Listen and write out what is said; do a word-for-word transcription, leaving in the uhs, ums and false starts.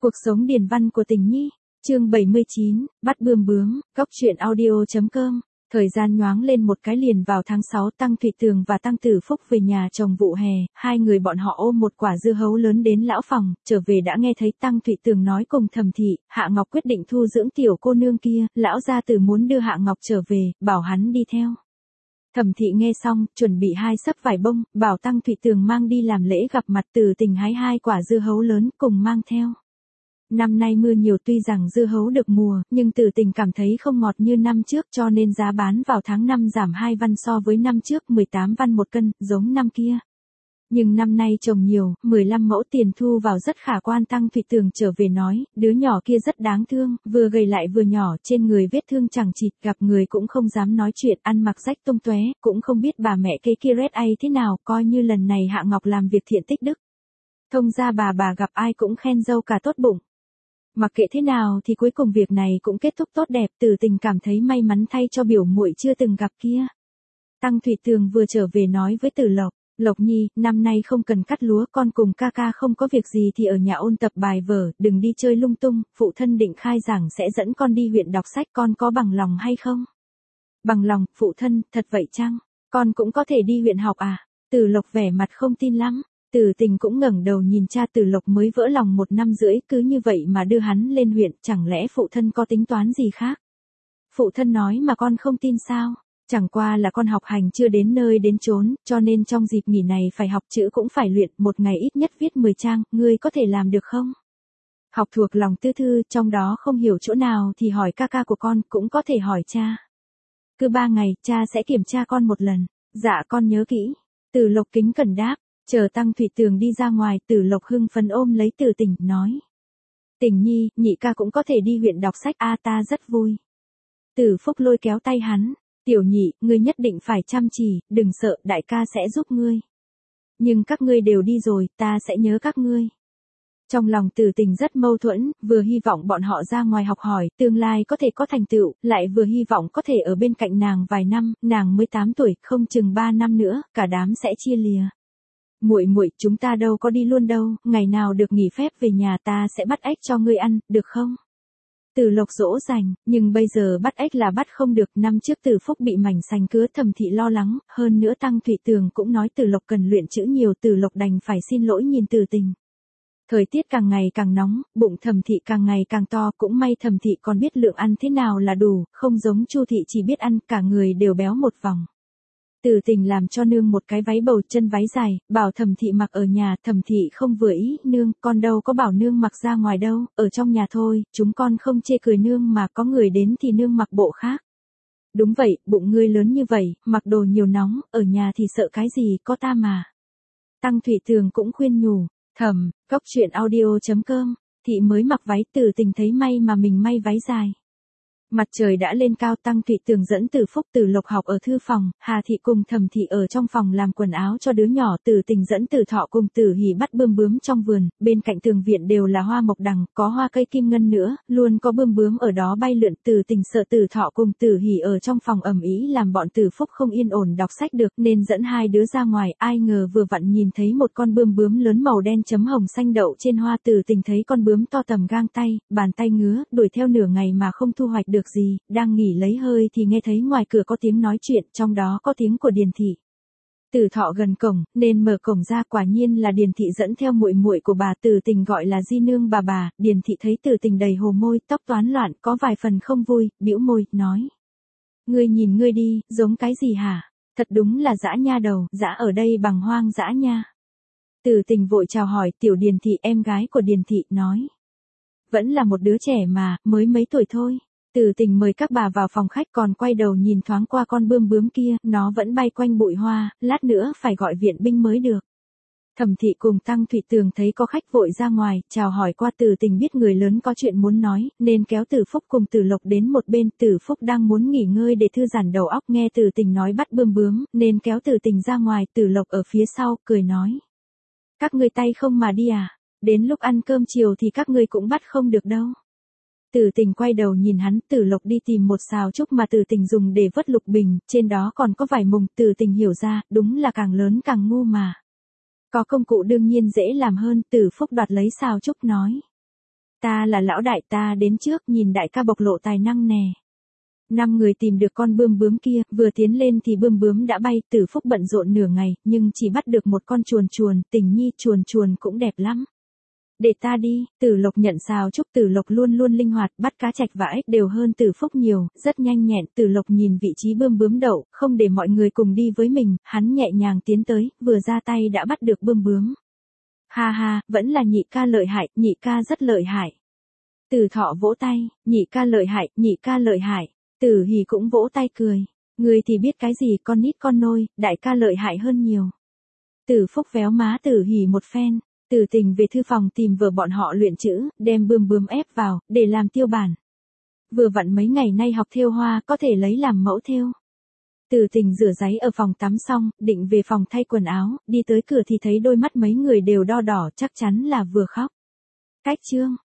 Cuộc sống điền văn của Tình Nhi, chương bảy mươi chín, bắt bươm bướm, góc truyện audio.com. Thời gian nhoáng lên một cái liền vào tháng sáu, Tăng Thụy Tường và Tăng Tử Phúc về nhà chồng vụ hè, hai người bọn họ ôm một quả dưa hấu lớn đến lão phòng, trở về đã nghe thấy Tăng Thụy Tường nói cùng Thẩm Thị, Hạ Ngọc quyết định thu dưỡng tiểu cô nương kia, lão gia tử muốn đưa Hạ Ngọc trở về, bảo hắn đi theo. Thẩm Thị nghe xong, chuẩn bị hai xấp vải bông, bảo Tăng Thụy Tường mang đi làm lễ gặp mặt, Từ Tình hái hai quả dưa hấu lớn cùng mang theo. Năm nay mưa nhiều, tuy rằng dưa hấu được mùa, nhưng Từ Tình cảm thấy không ngọt như năm trước, cho nên giá bán vào tháng năm giảm hai văn so với năm trước, mười tám văn một cân, giống năm kia. Nhưng năm nay trồng nhiều, mười lăm mẫu, tiền thu vào rất khả quan. Tăng Thụy Tường trở về nói, đứa nhỏ kia rất đáng thương, vừa gầy lại vừa nhỏ, trên người vết thương chẳng chịt, gặp người cũng không dám nói chuyện, ăn mặc rách tung tóe, cũng không biết bà mẹ cây kia rét ai thế nào, coi như lần này Hạ Ngọc làm việc thiện tích đức. Thông ra bà bà gặp ai cũng khen dâu cả tốt bụng. Mặc kệ thế nào thì cuối cùng việc này cũng kết thúc tốt đẹp, Từ Tình cảm thấy may mắn thay cho biểu muội chưa từng gặp kia. Tăng Thụy Tường vừa trở về nói với Từ Lộc, Lộc Nhi, năm nay không cần cắt lúa, con cùng ca ca không có việc gì thì ở nhà ôn tập bài vở, đừng đi chơi lung tung, phụ thân định khai giảng sẽ dẫn con đi huyện đọc sách, con có bằng lòng hay không? Bằng lòng, phụ thân, thật vậy chăng? Con cũng có thể đi huyện học à? Từ Lộc vẻ mặt không tin lắm. Từ Tình cũng ngẩng đầu nhìn cha. Từ Lộc mới vỡ lòng một năm rưỡi, cứ như vậy mà đưa hắn lên huyện, chẳng lẽ phụ thân có tính toán gì khác? Phụ thân nói mà con không tin sao? Chẳng qua là con học hành chưa đến nơi đến chốn, cho nên trong dịp nghỉ này phải học chữ cũng phải luyện, một ngày ít nhất viết mười trang, ngươi có thể làm được không? Học thuộc lòng tư thư, trong đó không hiểu chỗ nào thì hỏi ca ca của con, cũng có thể hỏi cha. Cứ ba ngày, cha sẽ kiểm tra con một lần. Dạ con nhớ kỹ. Từ Lộc kính cẩn đáp. Chờ Tăng Thụy Tường đi ra ngoài, Từ Lộc hưng phấn ôm lấy Từ Tình, nói. Tình Nhi, nhị ca cũng có thể đi huyện đọc sách, a ta rất vui. Từ Phúc lôi kéo tay hắn, tiểu nhị, ngươi nhất định phải chăm chỉ, đừng sợ, đại ca sẽ giúp ngươi. Nhưng các ngươi đều đi rồi, ta sẽ nhớ các ngươi. Trong lòng Từ Tình rất mâu thuẫn, vừa hy vọng bọn họ ra ngoài học hỏi, tương lai có thể có thành tựu, lại vừa hy vọng có thể ở bên cạnh nàng vài năm, nàng mới tám tuổi, không chừng ba năm nữa, cả đám sẽ chia lìa. Muội muội, chúng ta đâu có đi luôn đâu, ngày nào được nghỉ phép về nhà ta sẽ bắt ếch cho ngươi ăn, được không? Từ Lộc dỗ dành, nhưng bây giờ bắt ếch là bắt không được, năm trước Từ Phúc bị mảnh sành cứa, Thẩm Thị lo lắng, hơn nữa Tăng Thụy Tường cũng nói Từ Lộc cần luyện chữ nhiều, Từ Lộc đành phải xin lỗi nhìn Từ Tình. Thời tiết càng ngày càng nóng, bụng Thẩm Thị càng ngày càng to, cũng may Thẩm Thị còn biết lượng ăn thế nào là đủ, không giống Chu Thị chỉ biết ăn, cả người đều béo một vòng. Từ Tình làm cho nương một cái váy bầu chân váy dài, bảo Thẩm Thị mặc ở nhà, Thẩm Thị không vừa ý, nương, con đâu có bảo nương mặc ra ngoài đâu, ở trong nhà thôi, chúng con không chê cười nương mà có người đến thì nương mặc bộ khác. Đúng vậy, bụng ngươi lớn như vậy, mặc đồ nhiều nóng, ở nhà thì sợ cái gì, có ta mà. Tăng Thụy Tường cũng khuyên nhủ, Thẩm, góc truyện audio.com, Thị mới mặc váy, Từ Tình thấy may mà mình may váy dài. Mặt trời đã lên cao, Tăng Thụy Tường dẫn Từ Phúc, Từ Lộc học ở thư phòng, Hà Thị cùng Thẩm Thị ở trong phòng làm quần áo cho đứa nhỏ, Từ Tình dẫn Từ Thọ cùng Từ Hỉ bắt bươm bướm trong vườn, bên cạnh tường viện đều là hoa mộc đằng, có hoa cây kim ngân nữa, luôn có bươm bướm ở đó bay lượn. Từ Tình sợ Từ Thọ cùng Từ Hỉ ở trong phòng ầm ĩ làm bọn Từ Phúc không yên ổn đọc sách được, nên dẫn hai đứa ra ngoài, ai ngờ vừa vặn nhìn thấy một con bươm bướm lớn màu đen chấm hồng xanh đậu trên hoa. Từ Tình thấy con bướm to tầm gang tay, bàn tay ngứa, đuổi theo nửa ngày mà không thu hoạch được gì, đang nghỉ lấy hơi thì nghe thấy ngoài cửa có tiếng nói chuyện, trong đó có tiếng của Điền Thị. Từ Thọ gần cổng, nên mở cổng ra, quả nhiên là Điền Thị dẫn theo muội muội của bà. Từ Tình gọi là di nương bà bà. Điền Thị thấy Từ Tình đầy hồ môi, tóc toán loạn, có vài phần không vui, bĩu môi, nói. Ngươi nhìn ngươi đi, giống cái gì hả? Thật đúng là dã nha đầu, dã ở đây bằng hoang dã nha. Từ Tình vội chào hỏi, tiểu Điền Thị, em gái của Điền Thị, nói. Vẫn là một đứa trẻ mà, mới mấy tuổi thôi. Từ Tình mời các bà vào phòng khách, còn quay đầu nhìn thoáng qua con bươm bướm kia, nó vẫn bay quanh bụi hoa, lát nữa phải gọi viện binh mới được. Thẩm Thị cùng Tăng Thụy Tường thấy có khách vội ra ngoài, chào hỏi qua. Từ Tình biết người lớn có chuyện muốn nói, nên kéo Từ Phúc cùng Từ Lộc đến một bên. Từ Phúc đang muốn nghỉ ngơi để thư giãn đầu óc, nghe Từ Tình nói bắt bươm bướm, nên kéo Từ Tình ra ngoài. Từ Lộc ở phía sau, cười nói. Các ngươi tay không mà đi à? Đến lúc ăn cơm chiều thì các ngươi cũng bắt không được đâu. Từ Tình quay đầu nhìn hắn. Từ Lộc đi tìm một xào trúc mà Từ Tình dùng để vớt lục bình, trên đó còn có vài mùng. Từ Tình hiểu ra, đúng là càng lớn càng ngu mà. Có công cụ đương nhiên dễ làm hơn. Từ Phúc đoạt lấy xào trúc nói. Ta là lão đại, ta đến trước, nhìn đại ca bộc lộ tài năng nè. Năm người tìm được con bươm bướm kia, vừa tiến lên thì bươm bướm đã bay, Tử Phúc bận rộn nửa ngày, nhưng chỉ bắt được một con chuồn chuồn, Tình Nhi, chuồn chuồn cũng đẹp lắm. Để ta đi, Tử Lộc nhận sào chúc. Tử Lộc luôn luôn linh hoạt, bắt cá trạch và ếch đều hơn Tử Phúc nhiều, rất nhanh nhẹn. Tử Lộc nhìn vị trí bươm bướm đậu, không để mọi người cùng đi với mình, hắn nhẹ nhàng tiến tới, vừa ra tay đã bắt được bươm bướm. Ha ha, vẫn là nhị ca lợi hại, nhị ca rất lợi hại. Tử Thọ vỗ tay, nhị ca lợi hại, nhị ca lợi hại. Tử Hỉ cũng vỗ tay cười. Người thì biết cái gì, con nít con nôi, đại ca lợi hại hơn nhiều. Tử Phúc véo má Tử Hỉ một phen. Tử Tình về thư phòng tìm vợ bọn họ luyện chữ, đem bươm bướm ép vào, để làm tiêu bản. Vừa vặn mấy ngày nay học thêu hoa, có thể lấy làm mẫu thêu. Tử Tình rửa ráy ở phòng tắm xong, định về phòng thay quần áo, đi tới cửa thì thấy đôi mắt mấy người đều đo đỏ, chắc chắn là vừa khóc. Cách chương.